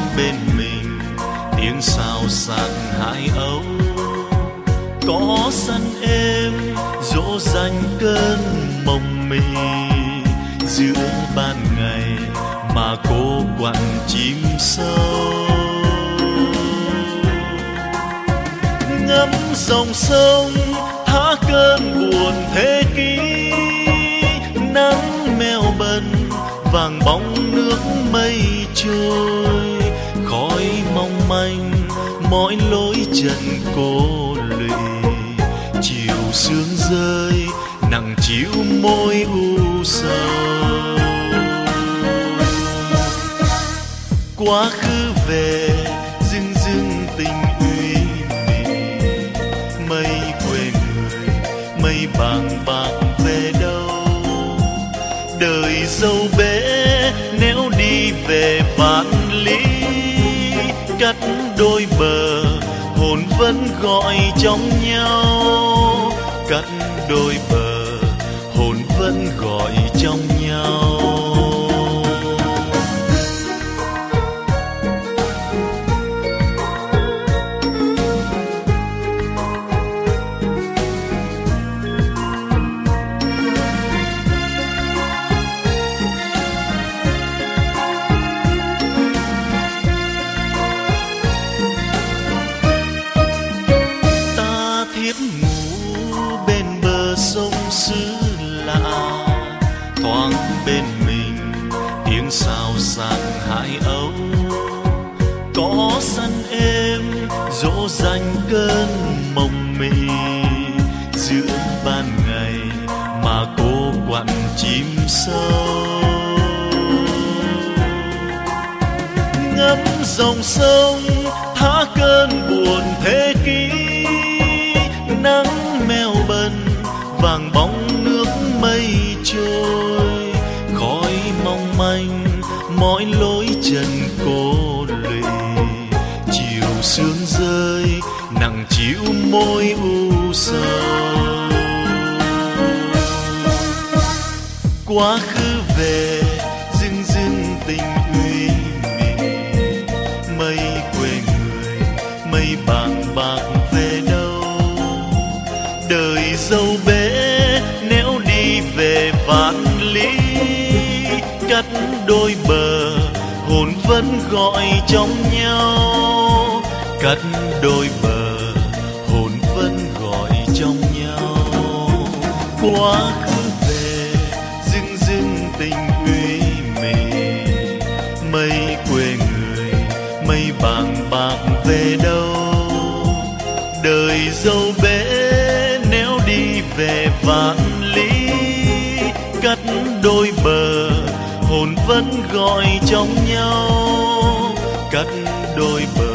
bên mình tiếng sao xạc hải âu. Có sân êm dỗ dành cơn mộng mị, giữa ban ngày mà cô quặn chim sâu. Ngắm dòng sông thả cơn buồn thế kỷ, nắng meo bần vàng bóng nước mây trôi. Khói mong manh mỗi lối chân cô lụy, chiều sương rơi nặng chiếu môi u sầu. Quá khứ về dưng dưng tình uy mị, mây quê người mây bàng bạc về đâu. Đời dâu bé nếu đi về vạn lý, cắt đôi bờ hồn vẫn gọi trong nhau. Cắt đôi bờ hồn vẫn gọi trong nhau. Thiếp ngủ bên bờ sông xứ lạ, thoáng bên mình tiếng sao xạc hải âu. Có sân êm dỗ dành cơn mộng mị, giữa ban ngày mà cô quặn chim sâu. Ngắm dòng sông thả cơn buồn thế kỷ, nắng meo bần vàng bóng nước mây trôi. Khói mong manh mỗi lối chân cô lụy, chiều sương rơi nặng chiếu môi u sầu. Quá khứ về dưng dưng tình uy mị, mây quê người mây bàng bạc về đâu. Đời dâu bé nếu đi về vạn lý, cắt đôi bờ hồn vẫn gọi trong nhau. Cắt đôi bờ hồn vẫn gọi trong nhau. Quá khứ về dưng dưng tình uy mị, mây quê người mây bàng bạc về đâu. Đời dâu bé nếu đi về vạn lý, cắt đôi bờ hồn vẫn gọi trong nhau. Cắt đôi bờ